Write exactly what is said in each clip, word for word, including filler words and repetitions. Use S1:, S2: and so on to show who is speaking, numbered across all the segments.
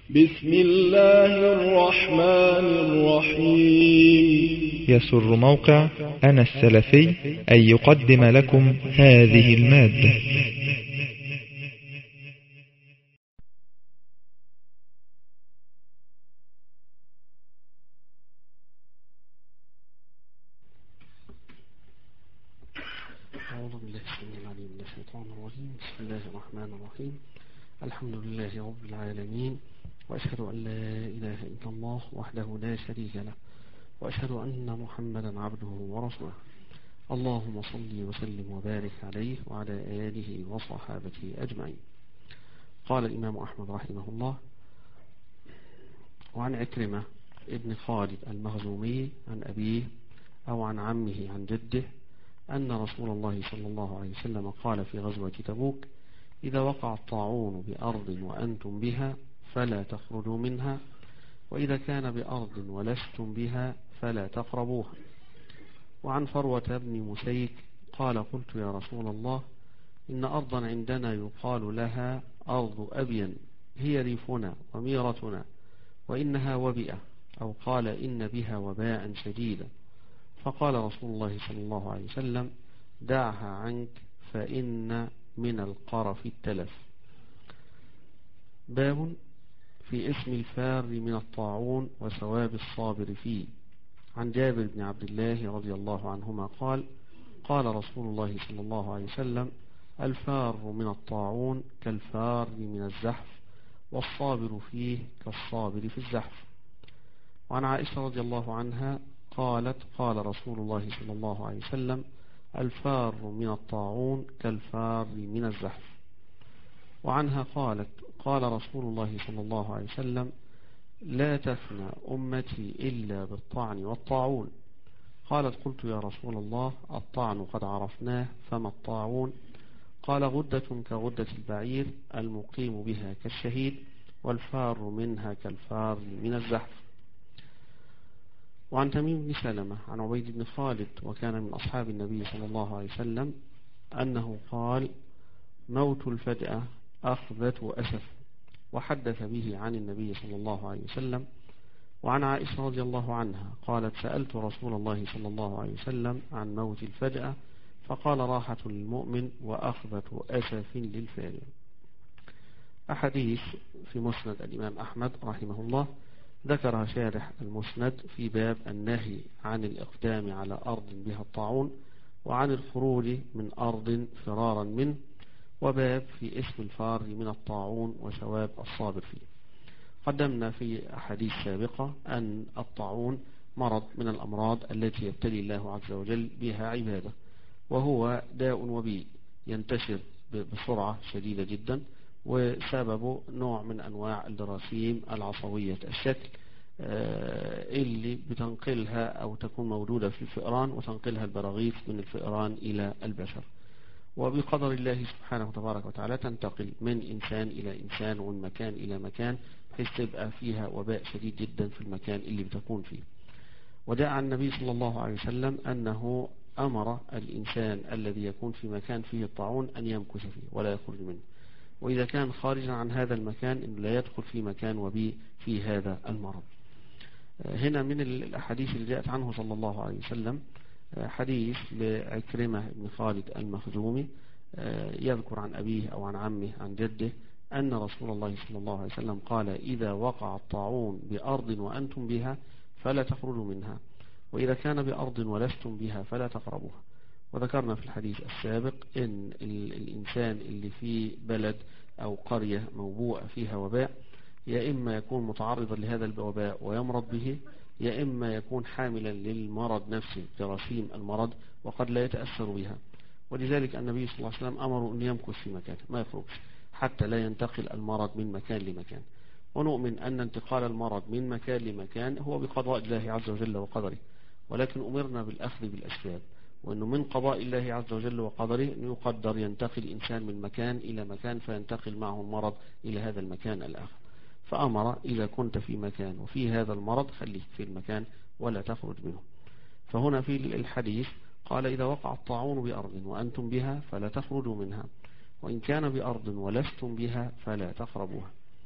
S1: بسم الله الرحمن الرحيم.
S2: يسر موقع أنا السلفي أن يقدم لكم هذه المادة.
S3: أعوذ بالله السميع العليم من الشيطان الرجيم. بسم الله الرحمن الرحيم. الحمد لله رب العالمين، وأشهد أن لا إله إلا الله وحده لا شريك له، وأشهد أن محمدا عبده ورسوله. اللهم صل وسلم وبارك عليه وعلى آله وصحابته أجمعين. قال الإمام أحمد رحمه الله: وعن عكرمة ابن خالد المخزومي عن أبيه أو عن عمه عن جده أن رسول الله صلى الله عليه وسلم قال في غزوة تبوك: إذا وقع الطاعون بأرض وأنتم بها فلا تخرجوا منها، وإذا كان بأرض ولستم بها فلا تقربوها. وعن فروة بن مسيك قال: قلت يا رسول الله، إن أرضا عندنا يقال لها أرض أبين، هي ريفنا وميرتنا، وإنها وبئة، أو قال إن بها وباء شديدا. فقال رسول الله صلى الله عليه وسلم: دعها عنك فإن من القرف التلف. باب في اسم الفار من الطاعون وثواب الصابر فيه. عن جابر بن عبد الله رضي الله عنهما قال: قال رسول الله صلى الله عليه وسلم: الفار من الطاعون كالفار من الزحف، والصابر فيه كالصابر في الزحف. وعن عائشة رضي الله عنها قالت: قال رسول الله صلى الله عليه وسلم: الفار من الطاعون كالفار من الزحف. وعنها قالت: قال رسول الله صلى الله عليه وسلم: لا تفنى أمتي إلا بالطعن والطاعون. قالت: قلت يا رسول الله، الطعن قد عرفناه، فما الطاعون؟ قال: غدة كغدة البعير، المقيم بها كالشهيد، والفار منها كالفار من الزحف. وعن تميم بن سلمة عن عبيد بن خالد، وكان من أصحاب النبي صلى الله عليه وسلم، أنه قال: موت الفجأة أخذة أسف، وحدث به عن النبي صلى الله عليه وسلم. وعن عائشة رضي الله عنها قالت: سألت رسول الله صلى الله عليه وسلم عن موت الفجأة، فقال: راحة للمؤمن وأخذة أسف للفاجر. أحاديث في مسند الإمام أحمد رحمه الله ذكرها شارح المسند في باب النهي عن الإقدام على أرض بها الطاعون، وعن الخروج من أرض فرارا منه، وباب في اسم الفار من الطاعون وثواب الصابر فيه. قدمنا في أحاديث سابقة أن الطاعون مرض من الأمراض التي يبتلي الله عز وجل بها عباده، وهو داء وبيء ينتشر بسرعة شديدة جدا، وسببه نوع من أنواع الجراثيم العصوية الشكل اللي بتنقلها أو تكون موجودة في الفئران وتنقلها البراغيث من الفئران إلى البشر، وبقدر الله سبحانه وتبارك وتعالى تنتقل من إنسان إلى إنسان ومن مكان إلى مكان، بحيث تبقى فيها وباء شديد جدا في المكان اللي بتكون فيه. وجاء عن النبي صلى الله عليه وسلم أنه أمر الإنسان الذي يكون في مكان فيه الطاعون أن يمكث فيه ولا يخرج منه، وإذا كان خارجا عن هذا المكان إنه لا يدخل في مكان وبي في هذا المرض. هنا من الأحاديث اللي جاءت عنه صلى الله عليه وسلم حديث لعكرمة بن خالد المخزومي يذكر عن أبيه أو عن عمه عن جده أن رسول الله صلى الله عليه وسلم قال: إذا وقع الطاعون بأرض وأنتم بها فلا تخرجوا منها، وإذا كان بأرض ولستم بها فلا تقربوها. وذكرنا في الحديث السابق إن الإنسان اللي في بلد أو قرية موبوءة فيها وباء، يا إما يكون متعرضا لهذا الوباء ويمرض به، يا إما يكون حاملا للمرض نفسه جراثيم المرض وقد لا يتأثر بها. ولذلك النبي صلى الله عليه وسلم أمره أن يمكث في مكانه ما يخرجش حتى لا ينتقل المرض من مكان لمكان. ونؤمن أن انتقال المرض من مكان لمكان هو بقضاء الله عز وجل وقدره، ولكن أمرنا بالأخذ بالأسباب، وأنه من قضاء الله عز وجل وقدره أن يقدر ينتقل الإنسان من مكان إلى مكان فينتقل معه المرض إلى هذا المكان الآخر. فأمر: إذا كنت في مكان وفي هذا المرض خليك في المكان ولا تخرج منه. فهنا في الحديث قال: إذا وقع الطاعون بأرض وأنتم بها فلا تخرجوا منها، وإن كان بأرض ولستم بها فلا تقربوها.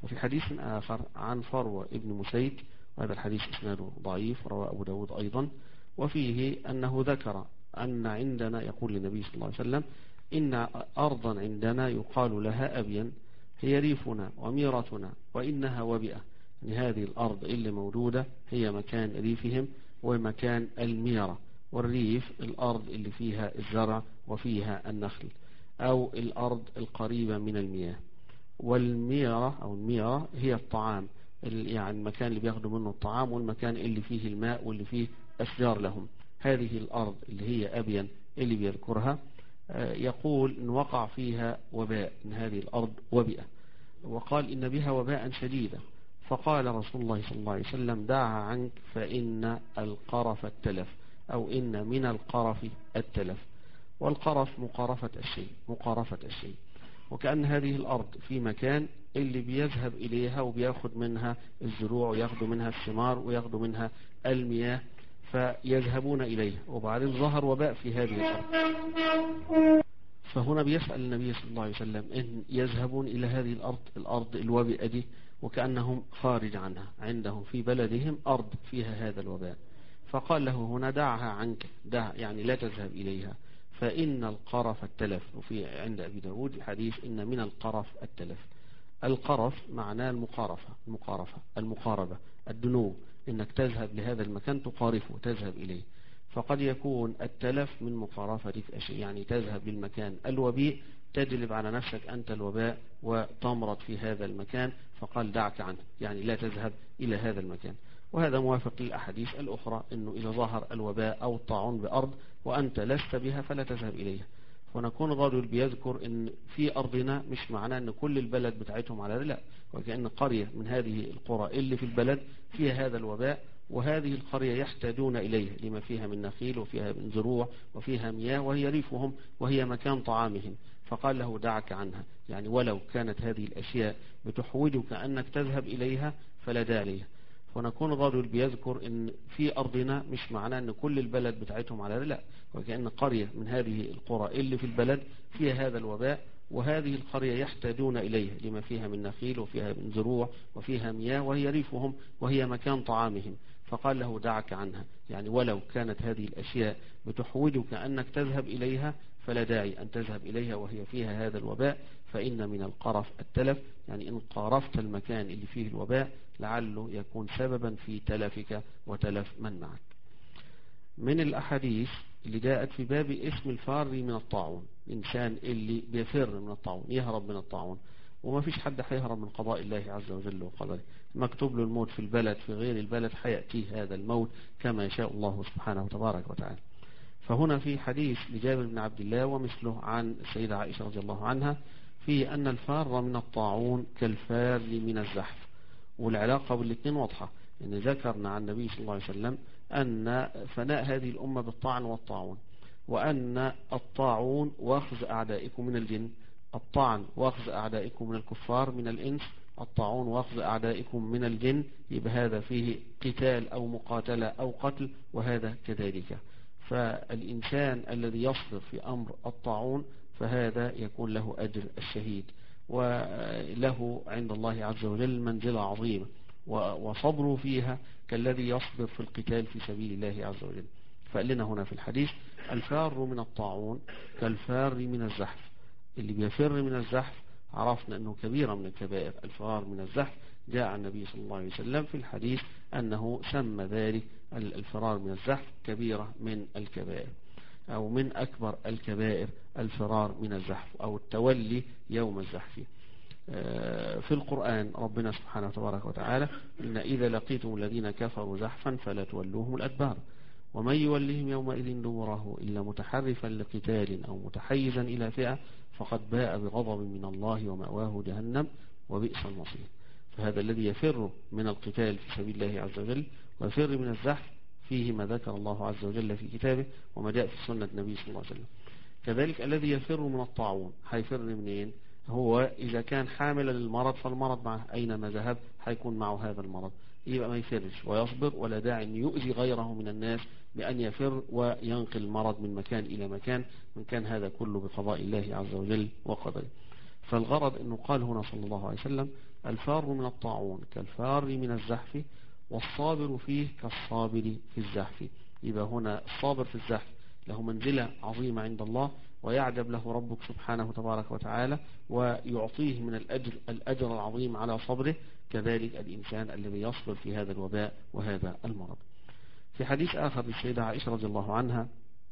S3: وفي حديث آخر عن فروة ابن مسيك، وهذا الحديث إسناده ضعيف، رواه أبو داود أيضا، وفيه أنه ذكر أن عندنا، يقول للنبي صلى الله عليه وسلم: إن أرضا عندنا يقال لها أبين، هي ريفنا وميرتنا وإنها وبئة. يعني هذه الأرض اللي موجودة هي مكان ريفهم ومكان الميرة. والريف الأرض اللي فيها الزرع وفيها النخل، أو الأرض القريبة من المياه. والميرة أو الميرة هي الطعام، يعني المكان اللي بياخدوا منه الطعام، والمكان اللي فيه الماء واللي فيه أشجار لهم. هذه الأرض اللي هي أبين اللي بيذكرها يقول إن وقع فيها وباء، إن هذه الأرض وبئة، وقال إن بها وباء شديدا. فقال رسول الله صلى الله عليه وسلم: دعها عنك فإن القرف التلف، أو إن من القرف التلف. والقرف مقارفة الشيء، مقارفة الشيء. وكأن هذه الأرض في مكان اللي بيذهب إليها وبياخد منها الزروع وياخدوا منها الثمار وياخدوا منها المياه، فيذهبون إليها، وبعدين ظهر وباء في هذه الأرض. فهنا بيسأل النبي صلى الله عليه وسلم إن يذهبون إلى هذه الأرض، الأرض الوبئة دي، وكأنهم خارج عنها، عندهم في بلدهم أرض فيها هذا الوباء. فقال له هنا: دعها عنك، دع يعني لا تذهب إليها، فإن القرف التلف. وفي عند أبي داود الحديث: إن من القرف التلف. القرف معناه المقارفة، المقارفة المقاربة، الدنو، إنك تذهب لهذا المكان تقارفه، تذهب إليه. فقد يكون التلف من مقارفتك أشياء، يعني تذهب للمكان الوبيء، تجلب على نفسك أنت الوباء وتمرض في هذا المكان. فقال: دعك عنه، يعني لا تذهب إلى هذا المكان. وهذا موافق للأحاديث الأخرى، أنه إذا ظهر الوباء أو الطاعون بأرض وأنت لست بها فلا تذهب إليها. ونكون الرجل بيذكر أن في أرضنا مش معناه أن كل البلد بتاعتهم على لا، وكأن قرية من هذه القرى اللي في البلد فيها هذا الوباء، وهذه القرية يحتاجون إليه لما فيها من نخيل وفيها من زروع وفيها مياه، وهي ريفهم وهي مكان طعامهم. فقال له: دعك عنها، يعني ولو كانت هذه الأشياء بتحوجك أنك تذهب إليها فلا داعي لها. ونكون الرجل بيذكر ان في ارضنا مش معناه ان كل البلد بتاعتهم على لا، وكأن قرية من هذه القرى اللي في البلد فيها هذا الوباء، وهذه القرية يحتاجون إليه لما فيها من نخيل وفيها من زروع وفيها مياه، وهي ريفهم وهي مكان طعامهم. فقال له: دعك عنها، يعني ولو كانت هذه الأشياء بتحوجك أنك تذهب إليها فلا داعي أن تذهب إليها وهي فيها هذا الوباء، فإن من القرف التلف، يعني إن قارفت المكان اللي فيه الوباء لعله يكون سببا في تلفك وتلف من معك. من الأحاديث اللي جاءت في باب اسم الفار من الطاعون، الإنسان اللي بيفر من الطاعون، يهرب من الطاعون. وما فيش حد هيهرب من قضاء الله عز وجل وقدره، مكتوب له الموت في البلد، في غير البلد حيأتيه هذا الموت كما يشاء الله سبحانه وتبارك وتعالى. فهنا في حديث لجابر بن عبد الله ومثله عن السيدة عائشة رضي الله عنها في أن الفار من الطاعون كالفار من الزحف. والعلاقة بالاثنين واضحة، إن ذكرنا عن النبي صلى الله عليه وسلم أن فناء هذه الأمة بالطعن والطاعون، وأن الطاعون واخذ أعدائكم من الجن، الطعن واخذ أعدائكم من الكفار من الإنس، الطاعون واخذ أعدائكم من الجن. يبقى هذا فيه قتال أو مقاتلة أو قتل، وهذا كذلك. فالإنسان الذي يصبر في أمر الطاعون فهذا يكون له أجر الشهيد، وله عند الله عز وجل منزلة عظيمة، وصبره فيها كالذي يصبر في القتال في سبيل الله عز وجل. فقال لنا هنا في الحديث: الفار من الطاعون كالفار من الزحف. اللي بيفر من الزحف عرفنا أنه كبيرة من الكبائر، الفرار من الزحف. جاء النبي صلى الله عليه وسلم في الحديث أنه سمى ذلك الفرار من الزحف كبيرة من الكبائر، أو من أكبر الكبائر الفرار من الزحف أو التولي يوم الزحف. في القرآن ربنا سبحانه وتبارك وتعالى: إن إذا لقيتم الذين كفروا زحفا فلا تولوهم الأدبار ومن يولهم يومئذ دبره إلا متحرفا لقتال أو متحيزا إلى فئة فقد باء بغضب من الله ومأواه جهنم وبئس المصير. فهذا الذي يفر من القتال في سبيل الله عز وجل ويفر من الزحف فيه ما ذكر الله عز وجل في كتابه وما جاء في سنة النبي صلى الله عليه وسلم. كذلك الذي يفر من الطاعون هيفر منين؟ هو إذا كان حاملا للمرض فالمرض معه، أينما ذهب هيكون معه هذا المرض، يبقى ما يفرش ويصبر، ولا داعي أن يؤذي غيره من الناس بأن يفر وينقل المرض من مكان إلى مكان، من كان هذا كله بقضاء الله عز وجل وقدره. فالغرض أنه قال هنا صلى الله عليه وسلم: الفار من الطاعون كالفار من الزحف، والصابر فيه كالصابر في الزحف. يبقى هنا الصابر في الزحف له منزلة عظيمة عند الله، ويعجب له ربك سبحانه تبارك وتعالى ويعطيه من الأجر, الأجر العظيم على صبره. كذلك الإنسان الذي يصبر في هذا الوباء وهذا المرض. في حديث آخر للسيدة عائشة رضي الله عنها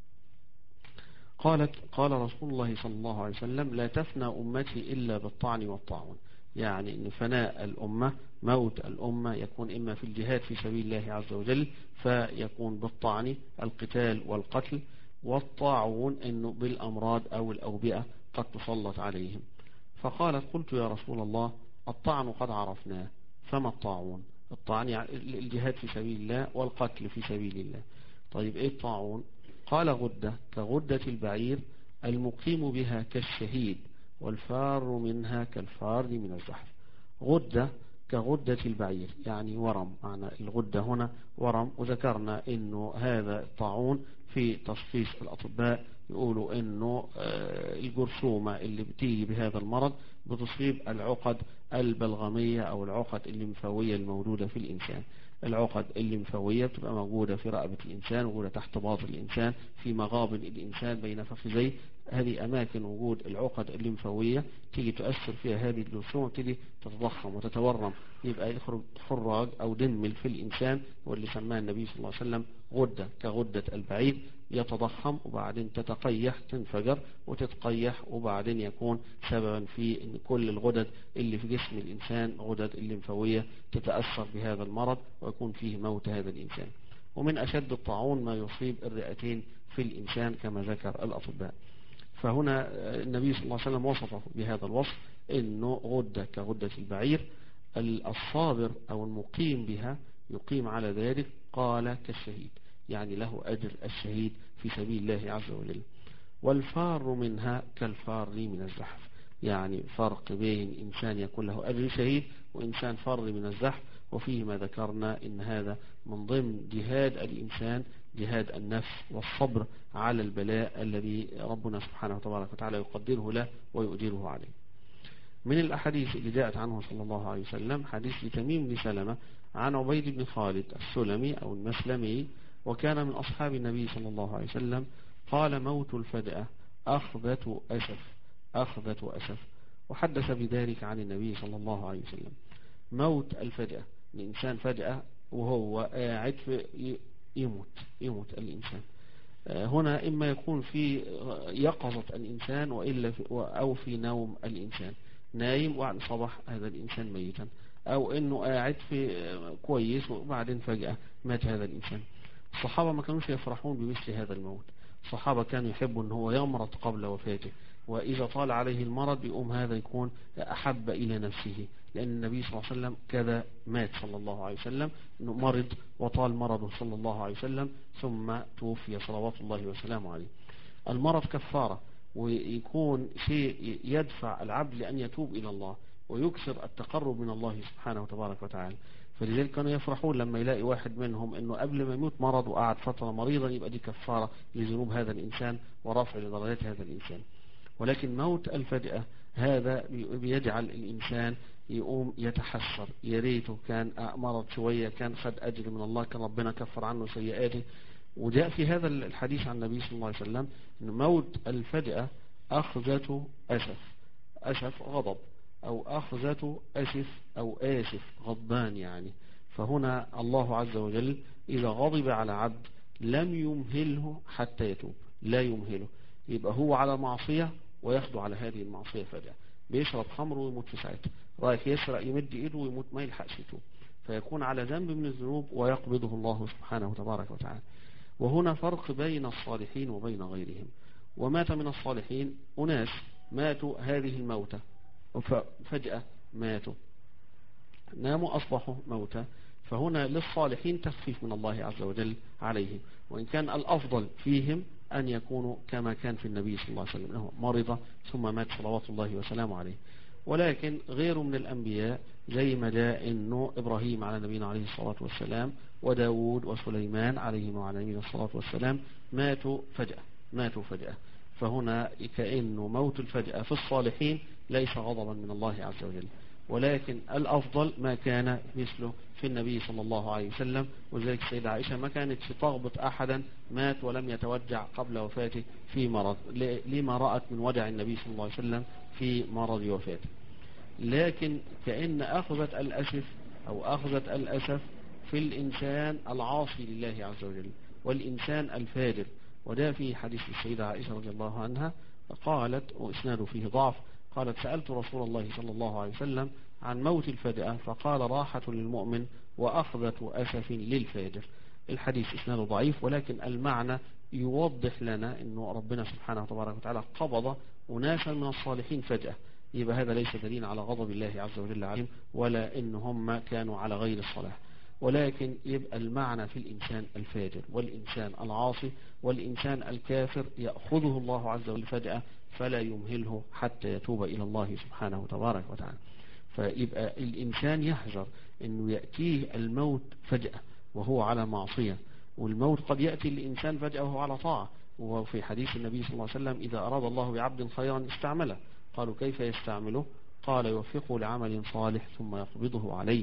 S3: قالت: قال رسول الله صلى الله عليه وسلم: لا تفنى أمتي إلا بالطعن والطاعون. يعني أن فناء الأمة، موت الأمة، يكون إما في الجهاد في سبيل الله عز وجل فيكون بالطعن القتال والقتل، والطاعون أنه بالأمراض أو الأوبئة قد تسلط عليهم. فقالت: قلت يا رسول الله الطعن قد عرفناه، فما الطاعون؟ الطعن يعني الجهاد في سبيل الله والقتل في سبيل الله. طيب إيه الطاعون؟ قال: غدة كغدة البعير المقيم بها كالشهيد، والفار منها كالفار من الزحف. غدة كغدة البعير يعني ورم، معنى الغدة هنا ورم. وذكرنا انه هذا الطاعون في تشخيص الأطباء يقولوا انه الجرثومة اللي بتيجي بهذا المرض بتصيب العقد البلغمية او العقد الليمفاوية الموجودة في الإنسان. العقد الليمفاوية بتبقى موجودة في رقبة الإنسان، موجودة تحت باطن الإنسان، في مغابن الإنسان بين فخذيه. هذه أماكن وجود العقد الليمفاوية تيجي تؤثر فيها هذه الجرثومة، تيجي تتضخم وتتورم، يبقى يخرج خراج أو دم في الإنسان، واللي سماه النبي صلى الله عليه وسلم غدة كغدة البعيد، يتضخم وبعدين تتقيح، تنفجر وتتقيح، وبعدين يكون سببا في ان كل الغدد اللي في جسم الإنسان غدد الليمفاوية تتأثر بهذا المرض ويكون فيه موت هذا الإنسان. ومن أشد الطاعون ما يصيب الرئتين في الإنسان كما ذكر الأطباء. فهنا النبي صلى الله عليه وسلم وصفه بهذا الوصف انه غدة كغدة البعير، الصابر او المقيم بها يقيم على ذلك قال كالشهيد، يعني له أجر الشهيد في سبيل الله عز وجل. والفار منها كالفار من الزحف، يعني فرق بين إنسان يكون له أجر شهيد وإنسان فر من الزحف. وفيه ما ذكرنا إن هذا من ضمن جهاد الإنسان، جهاد النفس والصبر على البلاء الذي ربنا سبحانه وتبارك وتعالى يقدره له ويؤجره عليه. من الأحاديث اللي جاءت عنه صلى الله عليه وسلم حديث لتميم بن سلمة عن عبيد بن خالد السلمي أو المسلمي، وكان من أصحاب النبي صلى الله عليه وسلم، قال: موت الفدأة أخذة أسف، أخذة أسف. وحدث بذلك عن النبي صلى الله عليه وسلم. موت الفدأة، الإنسان فجأة وهو قاعد يموت يموت الإنسان. هنا إما يكون في يقظة الإنسان وإلا في أو في نوم الإنسان، نايم وبعد صبح هذا الإنسان ميتا، أو إنه قاعد في كويس وبعدين فجأة مات هذا الإنسان. الصحابة ما كانوش يفرحون بمثل هذا الموت. الصحابة كانوا يحبوا أن هو يمرض قبل وفاته، وإذا طال عليه المرض بيقوم هذا يكون أحب إلى نفسه، لأن النبي صلى الله عليه وسلم كذا مات صلى الله عليه وسلم، أنه مرض وطال مرضه صلى الله عليه وسلم ثم توفي صلوات الله وسلامه عليه. المرض كفارة، ويكون شيء يدفع العبد لأن يتوب إلى الله ويكثر التقرب من الله سبحانه وتبارك وتعالى. فلذلك كانوا يفرحون لما يلاقي واحد منهم انه قبل ما يموت مرض وقعد فترة مريضا، يبقى دي كفارة لذنوب هذا الإنسان ورفع لدرجات هذا الإنسان. ولكن موت الفجأة هذا بيجعل الإنسان يقوم يتحسر، يا ريته كان مرض شوية، كان خد أجر من الله، كان ربنا كفر عنه سيئاته. وجاء في هذا الحديث عن النبي صلى الله عليه وسلم أن موت الفجأة أخذته أسف، أسف غضب، أو أخذته أسف أو آسف غضبان يعني. فهنا الله عز وجل إذا غضب على عبد لم يمهله حتى يتوب، لا يمهله، يبقى هو على معصية ويخضع على هذه المعصية فجأة، بيشرب خمر ويموت في ساعتها، رايح يسرق يمد إيده ويموت ما يلحقش يتوب، فيكون على ذنب من الذنوب ويقبضه الله سبحانه وتبارك وتعالى. وهنا فرق بين الصالحين وبين غيرهم. ومات من الصالحين أناس ماتوا هذه الموتى فجأة ماتوا، ناموا أصبحوا موتى. فهنا للصالحين تخفيف من الله عز وجل عليهم، وإن كان الأفضل فيهم أن يكونوا كما كان في النبي صلى الله عليه وسلم، أنه مرض ثم مات صلوات الله وسلامه عليه. ولكن غيره من الأنبياء زي ما جاء إنه إبراهيم على نبينا عليه الصلاة والسلام وداود وسليمان عليهم وعلى نبينا الصلاة والسلام ماتوا فجأة، ماتوا فجأة. فهنا كأنه موت الفجأة في الصالحين ليس غضبا من الله عز وجل، ولكن الأفضل ما كان مثله في النبي صلى الله عليه وسلم. وذلك السيدة عائشة ما كانت تغبط أحدا مات ولم يتوجع قبل وفاته في مرض، لما رأت من وجع النبي صلى الله عليه وسلم في مرض وفاته. لكن كأن أخذت الأسف أو أخذت الأسف في الإنسان العاصي لله عز وجل والإنسان الفاجر. وده في حديث السيدة عائشة رضي الله عنها قالت، وإسناده فيه ضعف، قالت: سألت رسول الله صلى الله عليه وسلم عن موت الفجأة فقال: راحة للمؤمن وأخذة أسف للفاجر. الحديث إسناده ضعيف، ولكن المعنى يوضح لنا أنه ربنا سبحانه وتبارك وتعالى قبض أناسا من الصالحين فجأة. يبقى هذا ليس دليل على غضب الله عز وجل عليهم ولا إن هم كانوا على غير الصلاح، ولكن يبقى المعنى في الإنسان الفاجر والإنسان العاصي والإنسان الكافر يأخذه الله عز وجل فجأة فلا يمهله حتى يتوب إلى الله سبحانه وتبارك وتعالى. فيبقى الإنسان يحذر أنه يأتيه الموت فجأة وهو على معصية، والموت قد يأتي الإنسان فجأة وهو على طاعة. وفي حديث النبي صلى الله عليه وسلم: إذا أراد الله بعبد خيرا استعمله. قالوا: كيف يستعمله؟ قال: يوفقه لعمل صالح ثم يقبضه عليه.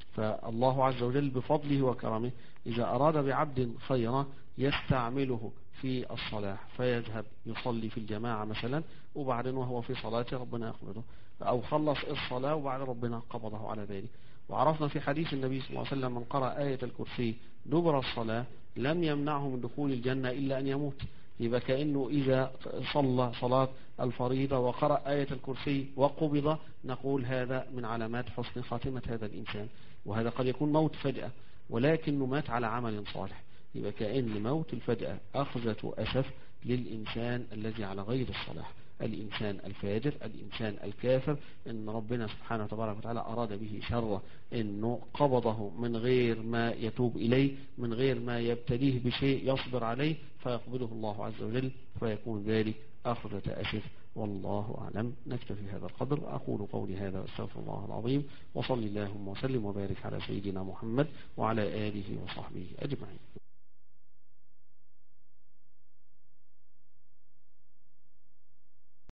S3: فالله عز وجل بفضله وكرمه إذا أراد بعبد خيرا يستعمله في الصلاح، فيذهب يصلي في الجماعة مثلا، وبعدين وهو في صلاته ربنا يقبضه، أو خلص الصلاة وبعد ربنا قبضه على ذلك. وعرفنا في حديث النبي صلى الله عليه وسلم: من قرأ آية الكرسي دبر الصلاة لم يمنعه من دخول الجنة إلا أن يموت. يبقى كأنه إذا صلى صلاة الفريضة وقرأ آية الكرسي وقبض نقول هذا من علامات حسن خاتمة هذا الإنسان. وهذا قد يكون موت فجأة ولكنه مات على عمل صالح. يبقى كأن موت الفجأة أخذة أسف للإنسان الذي على غير الصلاح، الإنسان الفاجر، الإنسان الكافر، إن ربنا سبحانه وتبارك وتعالى أراد به شره، إنه قبضه من غير ما يتوب إليه، من غير ما يبتليه بشيء يصبر عليه، فيقبضه الله عز وجل فيكون ذلك أخذة أسف. والله أعلم. نكتفي هذا القدر. أقول قولي هذا واستغفر الله العظيم، وصلي اللهم وسلم وبارك على سيدنا محمد وعلى آله وصحبه أجمعين.